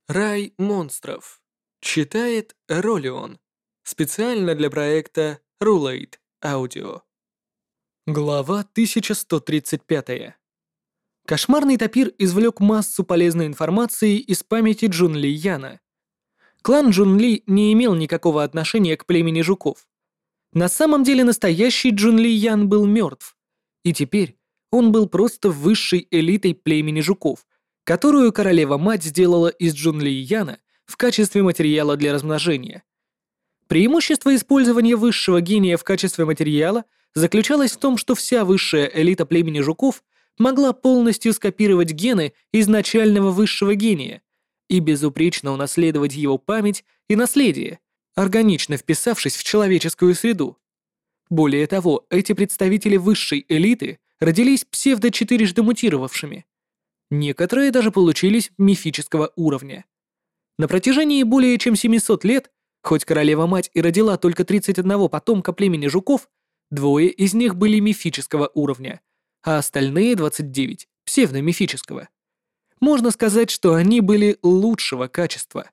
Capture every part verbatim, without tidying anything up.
Рай монстров. Читает Ролион. Специально для проекта Rulate Audio. Глава тысяча сто тридцать пять. Кошмарный тапир извлек массу полезной информации из памяти Джун Ли Яна. Клан Джун Ли не имел никакого отношения к племени жуков. На самом деле настоящий Джун Ли Ян был мертв, и теперь он был просто высшей элитой племени жуков, которую королева-мать сделала из Джун Ли Яна в качестве материала для размножения. Преимущество использования высшего гения в качестве материала заключалось в том, что вся высшая элита племени жуков могла полностью скопировать гены изначального высшего гения и безупречно унаследовать его память и наследие, органично вписавшись в человеческую среду. Более того, эти представители высшей элиты родились псевдо-четырежды мутировавшими. Некоторые даже получились мифического уровня. На протяжении более чем семисот лет, хоть королева-мать и родила только тридцать один потомка племени жуков, двое из них были мифического уровня, а остальные двадцать девять — псевдомифического. Можно сказать, что они были лучшего качества.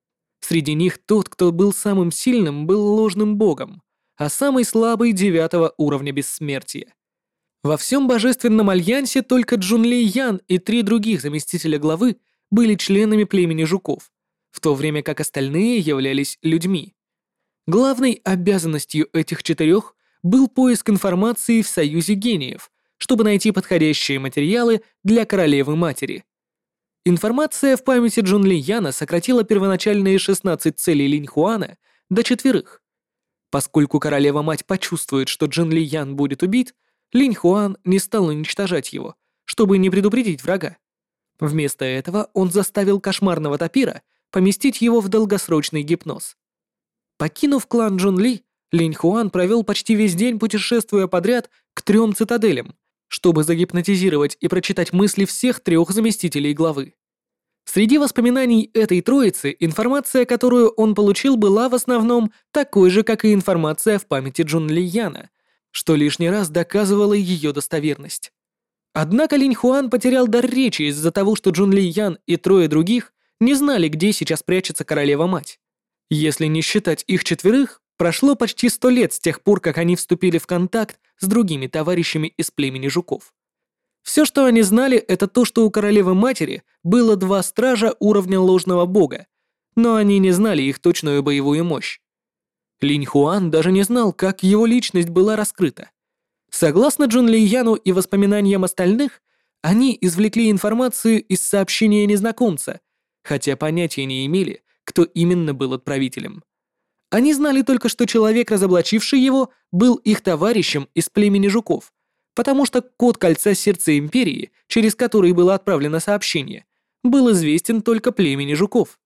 Среди них тот, кто был самым сильным, был ложным богом, а самый слабый — девятого уровня бессмертия. Во всем божественном альянсе только Джун Ли Ян и три других заместителя главы были членами племени жуков, в то время как остальные являлись людьми. Главной обязанностью этих четырех был поиск информации в Союзе гениев, чтобы найти подходящие материалы для королевы-матери. Информация в памяти Джун Ли Яна сократила первоначальные шестнадцать целей Линь Хуана до четверых. Поскольку королева-мать почувствует, что Джун Ли Ян будет убит, Линь Хуан не стал уничтожать его, чтобы не предупредить врага. Вместо этого он заставил кошмарного тапира поместить его в долгосрочный гипноз. Покинув клан Джун Ли, Линь Хуан провел почти весь день, путешествуя подряд к трем цитаделям, чтобы загипнотизировать и прочитать мысли всех трех заместителей главы. Среди воспоминаний этой троицы информация, которую он получил, была в основном такой же, как и информация в памяти Джун Ли Яна, что лишний раз доказывало ее достоверность. Однако Линь Хуан потерял дар речи из-за того, что Джун Ли Ян и трое других не знали, где сейчас прячется королева-мать. Если не считать их четверых, прошло почти сто лет с тех пор, как они вступили в контакт с другими товарищами из племени жуков. Все, что они знали, это то, что у королевы-матери было два стража уровня ложного бога, но они не знали их точную боевую мощь. Линь Хуан даже не знал, как его личность была раскрыта. Согласно Джун Ли Яну и воспоминаниям остальных, они извлекли информацию из сообщения незнакомца, хотя понятия не имели, кто именно был отправителем. Они знали только, что человек, разоблачивший его, был их товарищем из племени жуков, потому что код кольца сердца Империи, через который было отправлено сообщение, был известен только племени жуков.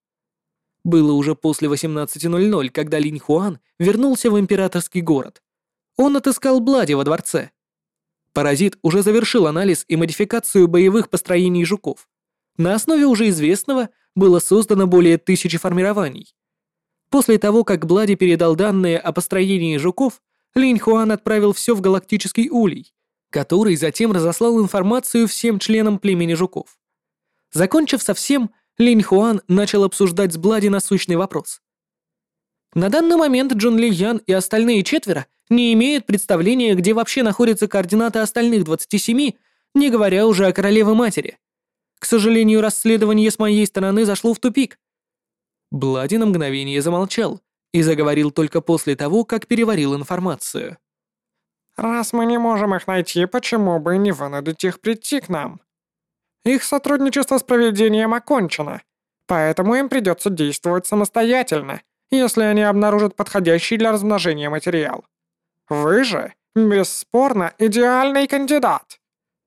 Было уже после восемнадцати ноль-ноль, когда Линь Хуан вернулся в императорский город. Он отыскал Блади во дворце. Паразит уже завершил анализ и модификацию боевых построений жуков. На основе уже известного было создано более тысячи формирований. После того, как Блади передал данные о построении жуков, Линь Хуан отправил все в галактический улей, который затем разослал информацию всем членам племени жуков. Закончив со всем, Линь Хуан начал обсуждать с Блади насущный вопрос. На данный момент Джун Ли Ян и остальные четверо не имеют представления, где вообще находятся координаты остальных двадцати семи, не говоря уже о королеве-матери. К сожалению, расследование с моей стороны зашло в тупик. Блади на мгновение замолчал и заговорил только после того, как переварил информацию. «Раз мы не можем их найти, почему бы не вынудить их прийти к нам? Их сотрудничество с провидением окончено, поэтому им придется действовать самостоятельно, если они обнаружат подходящий для размножения материал. Вы же, бесспорно, идеальный кандидат».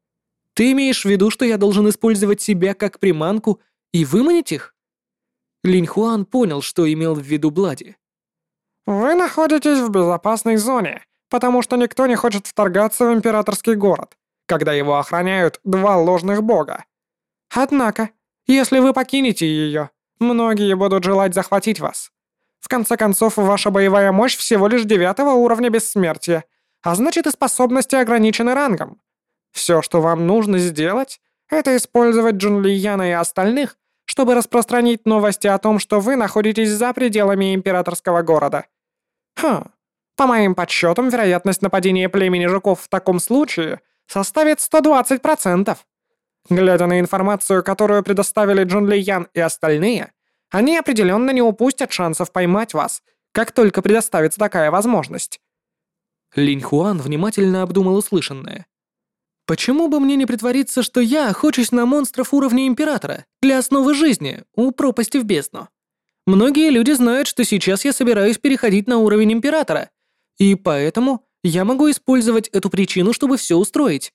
Ты имеешь в виду, что я должен использовать себя как приманку и выманить их? Линь Хуан понял, что имел в виду Блади. «Вы находитесь в безопасной зоне, потому что никто не хочет вторгаться в императорский город, когда его охраняют два ложных бога. Однако, если вы покинете ее, многие будут желать захватить вас. В конце концов, ваша боевая мощь всего лишь девятого уровня бессмертия, а значит и способности ограничены рангом. Все, что вам нужно сделать, это использовать Джун Ли Яна и остальных, чтобы распространить новости о том, что вы находитесь за пределами императорского города. Хм, по моим подсчетам, вероятность нападения племени жуков в таком случае составит сто двадцать процентов. Глядя на информацию, которую предоставили Джун Ли Ян и остальные, они определенно не упустят шансов поймать вас, как только предоставится такая возможность. Линь Хуан внимательно обдумал услышанное. Почему бы мне не притвориться, что я охочусь на монстров уровня Императора для основы жизни у пропасти в бездну? Многие люди знают, что сейчас я собираюсь переходить на уровень Императора, и поэтому я могу использовать эту причину, чтобы все устроить.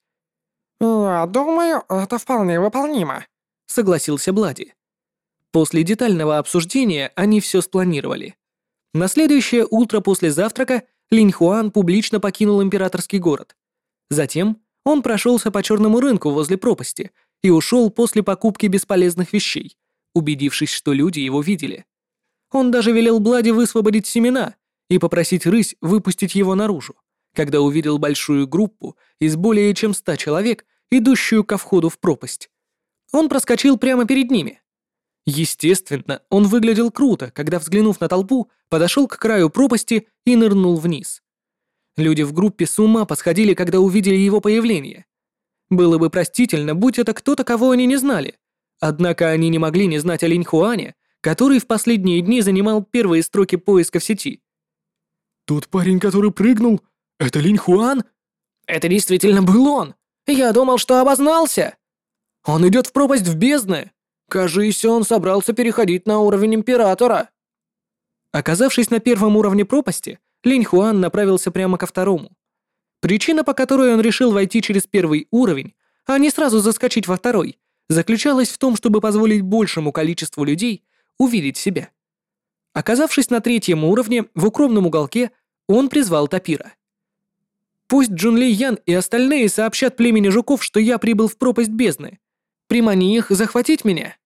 «Я думаю, это вполне выполнимо», — согласился Блади. После детального обсуждения они все спланировали. На следующее утро после завтрака Линь Хуан публично покинул императорский город. Затем он прошелся по черному рынку возле пропасти и ушел после покупки бесполезных вещей, убедившись, что люди его видели. Он даже велел Блади высвободить семена и попросить рысь выпустить его наружу, когда увидел большую группу из более чем ста человек, идущую ко входу в пропасть. Он проскочил прямо перед ними. Естественно, он выглядел круто, когда, взглянув на толпу, подошел к краю пропасти и нырнул вниз. Люди в группе с ума посходили, когда увидели его появление. Было бы простительно, будь это кто-то, кого они не знали. Однако они не могли не знать о Линь Хуане, который в последние дни занимал первые строки поиска в сети. «Тот парень, который прыгнул, это Линь Хуан?» «Это действительно был он! Я думал, что обознался! Он идет в пропасть в бездны! Кажется, он собрался переходить на уровень Императора!» Оказавшись на первом уровне пропасти, Линь Хуан направился прямо ко второму. Причина, по которой он решил войти через первый уровень, а не сразу заскочить во второй, заключалась в том, чтобы позволить большему количеству людей увидеть себя. Оказавшись на третьем уровне, в укромном уголке, он призвал Тапира. «Пусть Джун Ли Ян и остальные сообщат племени жуков, что я прибыл в пропасть бездны. Примани их захватить меня».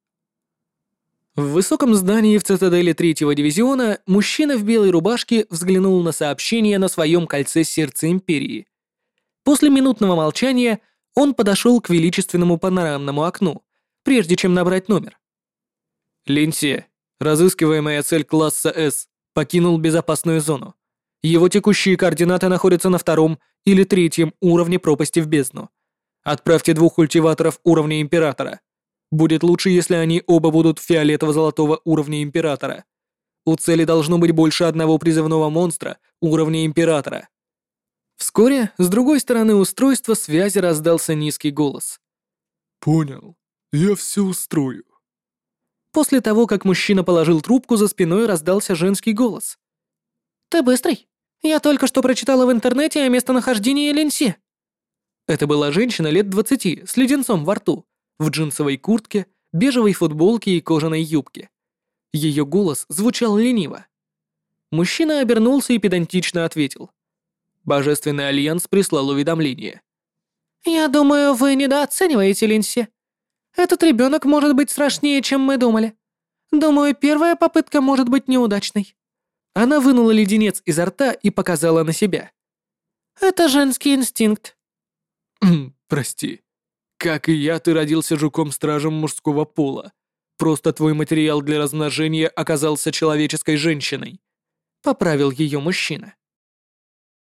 В высоком здании в цитадели третьего дивизиона мужчина в белой рубашке взглянул на сообщение на своем кольце сердца Империи. После минутного молчания он подошел к величественному панорамному окну, прежде чем набрать номер. «Линси, разыскиваемая цель класса С, покинул безопасную зону. Его текущие координаты находятся на втором или третьем уровне пропасти в бездну. Отправьте двух культиваторов уровня Императора. Будет лучше, если они оба будут фиолетово-золотого уровня Императора. У цели должно быть больше одного призывного монстра уровня Императора». Вскоре с другой стороны устройства связи раздался низкий голос. «Понял. Я все устрою». После того, как мужчина положил трубку, за спиной раздался женский голос. «Ты быстрый. Я только что прочитала в интернете о местонахождении Линси». Это была женщина лет двадцати с леденцом во рту, в джинсовой куртке, бежевой футболке и кожаной юбке. Ее голос звучал лениво. Мужчина обернулся и педантично ответил. Божественный Альянс прислал уведомление. «Я думаю, вы недооцениваете Линси. Этот ребенок может быть страшнее, чем мы думали. Думаю, первая попытка может быть неудачной». Она вынула леденец изо рта и показала на себя. «Это женский инстинкт». «Прости. Как и я, ты родился жуком-стражем мужского пола. Просто твой материал для размножения оказался человеческой женщиной», — поправил ее мужчина.